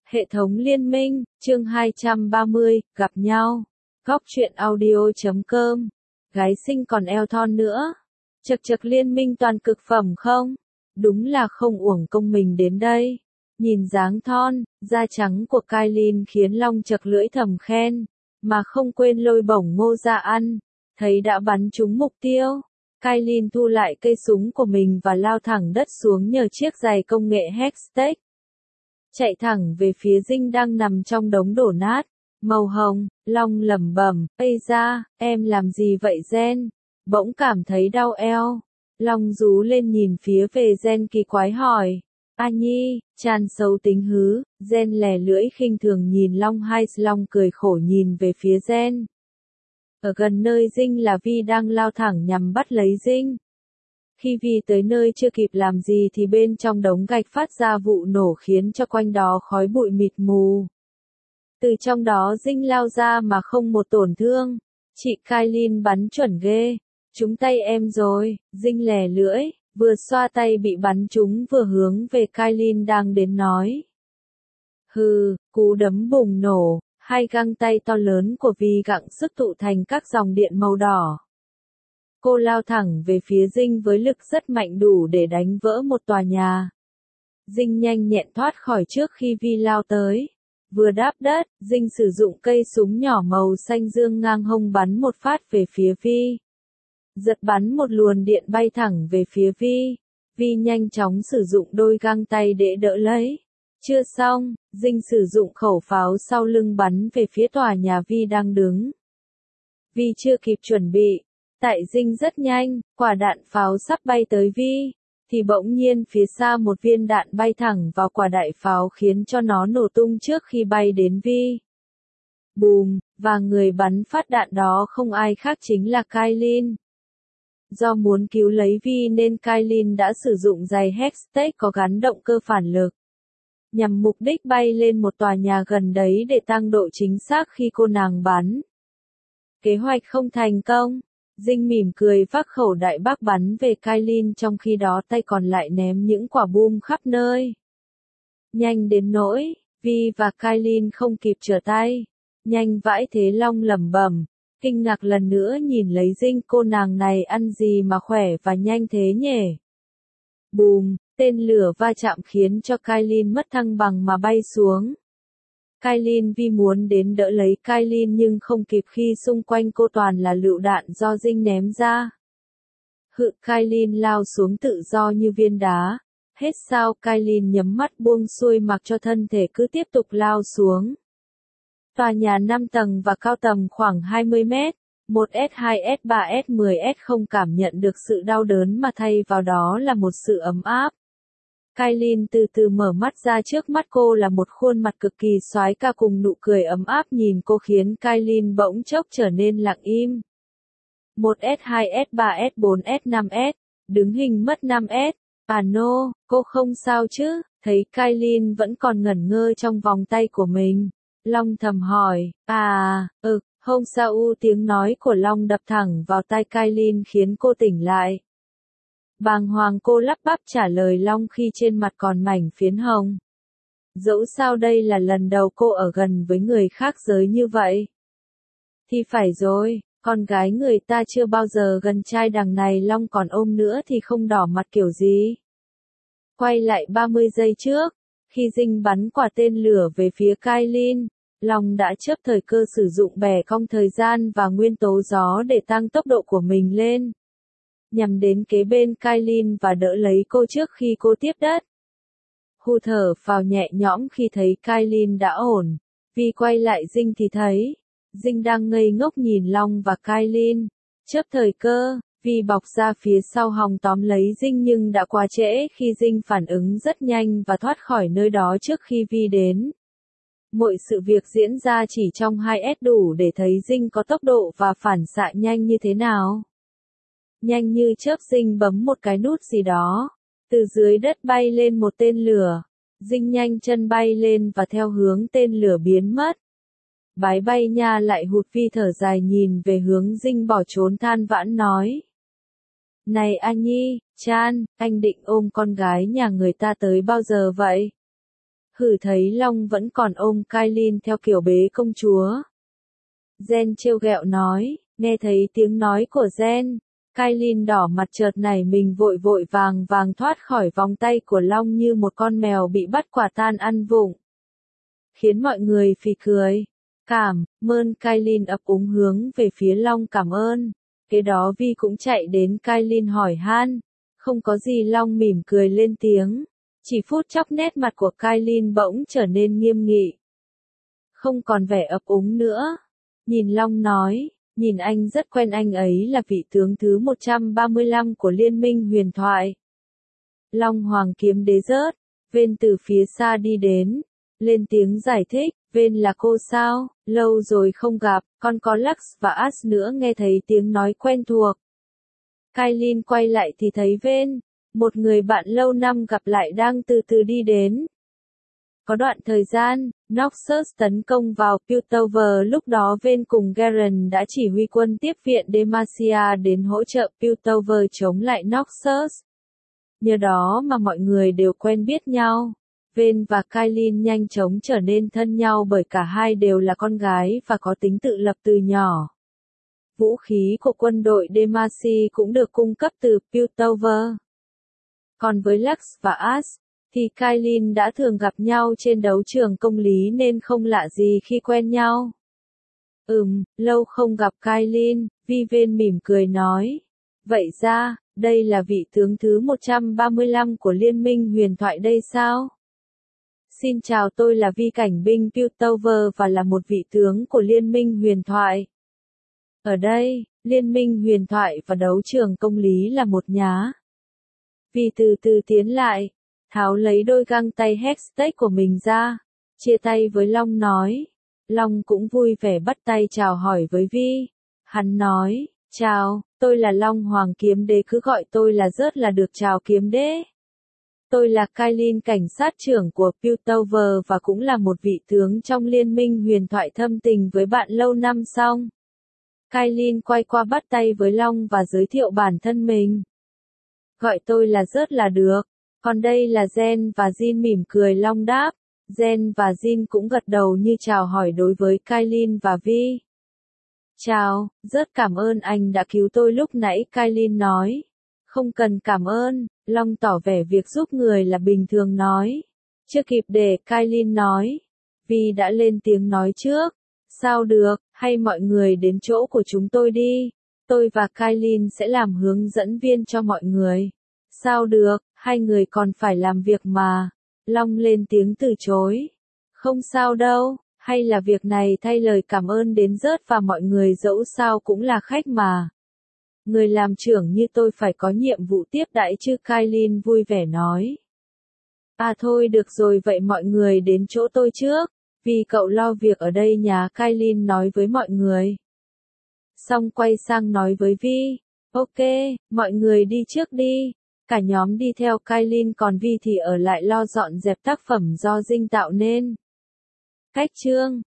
Hệ thống liên minh, chương 230, gặp nhau. Góc truyện audio.com. Gái xinh còn eo thon nữa. Chật chật liên minh toàn cực phẩm không? Đúng là không uổng công mình đến đây. Nhìn dáng thon, da trắng của Kylie khiến Long chật lưỡi thầm khen. Mà không quên lôi bổng Ngô ra ăn. Thấy đã bắn trúng mục tiêu. Kylie thu lại cây súng của mình và lao thẳng đất xuống nhờ chiếc giày công nghệ Hextech. Chạy thẳng về phía Dinh đang nằm trong đống đổ nát, màu hồng. Long lẩm bẩm, ây da, em làm gì vậy Gen? Bỗng cảm thấy đau eo. Long rú lên nhìn phía về Gen kỳ quái hỏi, a nhi, Chan xấu tính hứ. Gen lè lưỡi khinh thường nhìn Long hay Long cười khổ nhìn về phía Gen. Ở gần nơi Dinh là Vi đang lao thẳng nhằm bắt lấy Dinh. Khi Vi tới nơi chưa kịp làm gì thì bên trong đống gạch phát ra vụ nổ khiến cho quanh đó khói bụi mịt mù. Từ trong đó Dinh lao ra mà không một tổn thương. Chị Kylie bắn chuẩn ghê. Trúng tay em rồi. Dinh lè lưỡi, vừa xoa tay bị bắn trúng vừa hướng về Kylie đang đến nói. Hừ, cú đấm bùng nổ, hai găng tay to lớn của Vi gặng sức tụ thành các dòng điện màu đỏ. Cô lao thẳng về phía Dinh với lực rất mạnh đủ để đánh vỡ một tòa nhà. Dinh nhanh nhẹn thoát khỏi trước khi Vi lao tới. Vừa đáp đất, Dinh sử dụng cây súng nhỏ màu xanh dương ngang hông bắn một phát về phía Vi. Giật bắn một luồng điện bay thẳng về phía Vi. Vi nhanh chóng sử dụng đôi găng tay để đỡ lấy. Chưa xong, Dinh sử dụng khẩu pháo sau lưng bắn về phía tòa nhà Vi đang đứng. Vi chưa kịp chuẩn bị. Tại Dinh rất nhanh, quả đạn pháo sắp bay tới Vi, thì bỗng nhiên phía xa một viên đạn bay thẳng vào quả đại pháo khiến cho nó nổ tung trước khi bay đến Vi. Bùm, và người bắn phát đạn đó không ai khác chính là Kylie. Do muốn cứu lấy Vi nên Kylie đã sử dụng giày Hextech có gắn động cơ phản lực. Nhằm mục đích bay lên một tòa nhà gần đấy để tăng độ chính xác khi cô nàng bắn. Kế hoạch không thành công. Dinh mỉm cười vác khẩu đại bác bắn về Kylie trong khi đó tay còn lại ném những quả bom khắp nơi. Nhanh đến nỗi, Vi và Kylie không kịp trở tay. Nhanh vãi thế Long lẩm bẩm, kinh ngạc lần nữa nhìn lấy Dinh cô nàng này ăn gì mà khỏe và nhanh thế nhỉ. Bùm, tên lửa va chạm khiến cho Kylie mất thăng bằng mà bay xuống. Kylie Vi muốn đến đỡ lấy Kylie nhưng không kịp khi xung quanh cô toàn là lựu đạn do Dinh ném ra. Kylie lao xuống tự do như viên đá. Hết sao Kylie nhắm mắt buông xuôi mặc cho thân thể cứ tiếp tục lao xuống. Tòa nhà 5 tầng và cao tầm khoảng 20 mét. 1S, 2S, 3S, 10S không cảm nhận được sự đau đớn mà thay vào đó là một sự ấm áp. Kylie từ từ mở mắt ra trước mắt cô là một khuôn mặt cực kỳ soái ca cùng nụ cười ấm áp nhìn cô khiến Kylie bỗng chốc trở nên lặng im. 1S, 2S, 3S, 4S, 5S, đứng hình mất 5S, no, cô không sao chứ, thấy Kylie vẫn còn ngẩn ngơ trong vòng tay của mình. Long thầm hỏi, không sao tiếng nói của Long đập thẳng vào tai Kylie khiến cô tỉnh lại. Bàng hoàng cô lắp bắp trả lời Long khi trên mặt còn mảnh phiến hồng. Dẫu sao đây là lần đầu cô ở gần với người khác giới như vậy. Thì phải rồi, con gái người ta chưa bao giờ gần trai đằng này Long còn ôm nữa thì không đỏ mặt kiểu gì. Quay lại 30 giây trước, khi Dinh bắn quả tên lửa về phía Kylie, Long đã chớp thời cơ sử dụng bẻ cong thời gian và nguyên tố gió để tăng tốc độ của mình lên. Nhằm đến kế bên Kylie và đỡ lấy cô trước khi cô tiếp đất. Hù thở phào nhẹ nhõm khi thấy Kylie đã ổn. Vi quay lại Dinh thì thấy, Dinh đang ngây ngốc nhìn Long và Kylie. Chớp thời cơ, Vi bọc ra phía sau hòng tóm lấy Dinh nhưng đã quá trễ khi Dinh phản ứng rất nhanh và thoát khỏi nơi đó trước khi Vi đến. Mọi sự việc diễn ra chỉ trong 2S đủ để thấy Dinh có tốc độ và phản xạ nhanh như thế nào. Nhanh như chớp Dinh bấm một cái nút gì đó. Từ dưới đất bay lên một tên lửa. Dinh nhanh chân bay lên và theo hướng tên lửa biến mất. Bái bay nha lại hụt Vi thở dài nhìn về hướng Dinh bỏ trốn than vãn nói. Này A Nhi, Chan, anh định ôm con gái nhà người ta tới bao giờ vậy? Hử thấy Long vẫn còn ôm Kailin theo kiểu bế công chúa. Jen trêu ghẹo nói, nghe thấy tiếng nói của Jen. Kailin đỏ mặt chợt nảy mình vội vội vàng vàng thoát khỏi vòng tay của Long như một con mèo bị bắt quả tang ăn vụng. Khiến mọi người phì cười. Cảm ơn Kailin ấp úng hướng về phía Long cảm ơn. Kế đó Vi cũng chạy đến Kailin hỏi han. Không có gì Long mỉm cười lên tiếng. Chỉ phút chốc nét mặt của Kailin bỗng trở nên nghiêm nghị. Không còn vẻ ấp úng nữa. Nhìn Long nói, nhìn anh rất quen, anh ấy là vị tướng thứ 135 của Liên minh huyền thoại. Long Hoàng kiếm đế rớt, Vên từ phía xa đi đến, lên tiếng giải thích, Vên là cô sao, lâu rồi không gặp, còn có Lux và As nữa nghe thấy tiếng nói quen thuộc. Kailin quay lại thì thấy Vên, một người bạn lâu năm gặp lại đang từ từ đi đến. Có đoạn thời gian, Noxus tấn công vào Piltover, lúc đó Vên cùng Garen đã chỉ huy quân tiếp viện Demacia đến hỗ trợ Piltover chống lại Noxus. Nhờ đó mà mọi người đều quen biết nhau. Vên và Kailin nhanh chóng trở nên thân nhau bởi cả hai đều là con gái và có tính tự lập từ nhỏ. Vũ khí của quân đội Demacia cũng được cung cấp từ Piltover. Còn với Lux và As, thì Kailin đã thường gặp nhau trên đấu trường công lý nên không lạ gì khi quen nhau. Lâu không gặp Kailin, Vên mỉm cười nói. Vậy ra, đây là vị tướng thứ 135 của Liên minh huyền thoại đây sao? Xin chào, tôi là Vi cảnh binh Piltover và là một vị tướng của Liên minh huyền thoại. Ở đây, Liên minh huyền thoại và đấu trường công lý là một nhá. Vi từ từ tiến lại, tháo lấy đôi găng tay Hextech của mình ra, chia tay với Long nói. Long cũng vui vẻ bắt tay chào hỏi với Vi. Hắn nói, chào, tôi là Long Hoàng kiếm đế, cứ gọi tôi là rớt là được. Chào kiếm đế. Tôi là Kailin, cảnh sát trưởng của Piltover và cũng là một vị tướng trong Liên minh huyền thoại, thâm tình với bạn lâu năm. Xong, Kailin quay qua bắt tay với Long và giới thiệu bản thân mình. Gọi tôi là rớt là được. Còn đây là Jen và Jin, mỉm cười Long đáp. Jen và Jin cũng gật đầu như chào hỏi đối với Kailin và Vi. Chào, rất cảm ơn anh đã cứu tôi lúc nãy, Kailin nói. Không cần cảm ơn, Long tỏ vẻ việc giúp người là bình thường nói. Chưa kịp để Kailin nói, Vi đã lên tiếng nói trước. Sao được, hay mọi người đến chỗ của chúng tôi đi. Tôi và Kailin sẽ làm hướng dẫn viên cho mọi người. Sao được, hai người còn phải làm việc mà. Long lên tiếng từ chối. Không sao đâu, hay là việc này thay lời cảm ơn đến rớt và mọi người, dẫu sao cũng là khách mà. Người làm trưởng như tôi phải có nhiệm vụ tiếp đãi chứ, Kailin vui vẻ nói. À thôi được rồi, vậy mọi người đến chỗ tôi trước, vì cậu lo việc ở đây nhà, Kailin nói với mọi người. Xong quay sang nói với Vi. Ok, mọi người đi trước đi. Cả nhóm đi theo Kailin, còn Vi thì ở lại lo dọn dẹp tác phẩm do Jin tạo nên. Cách chương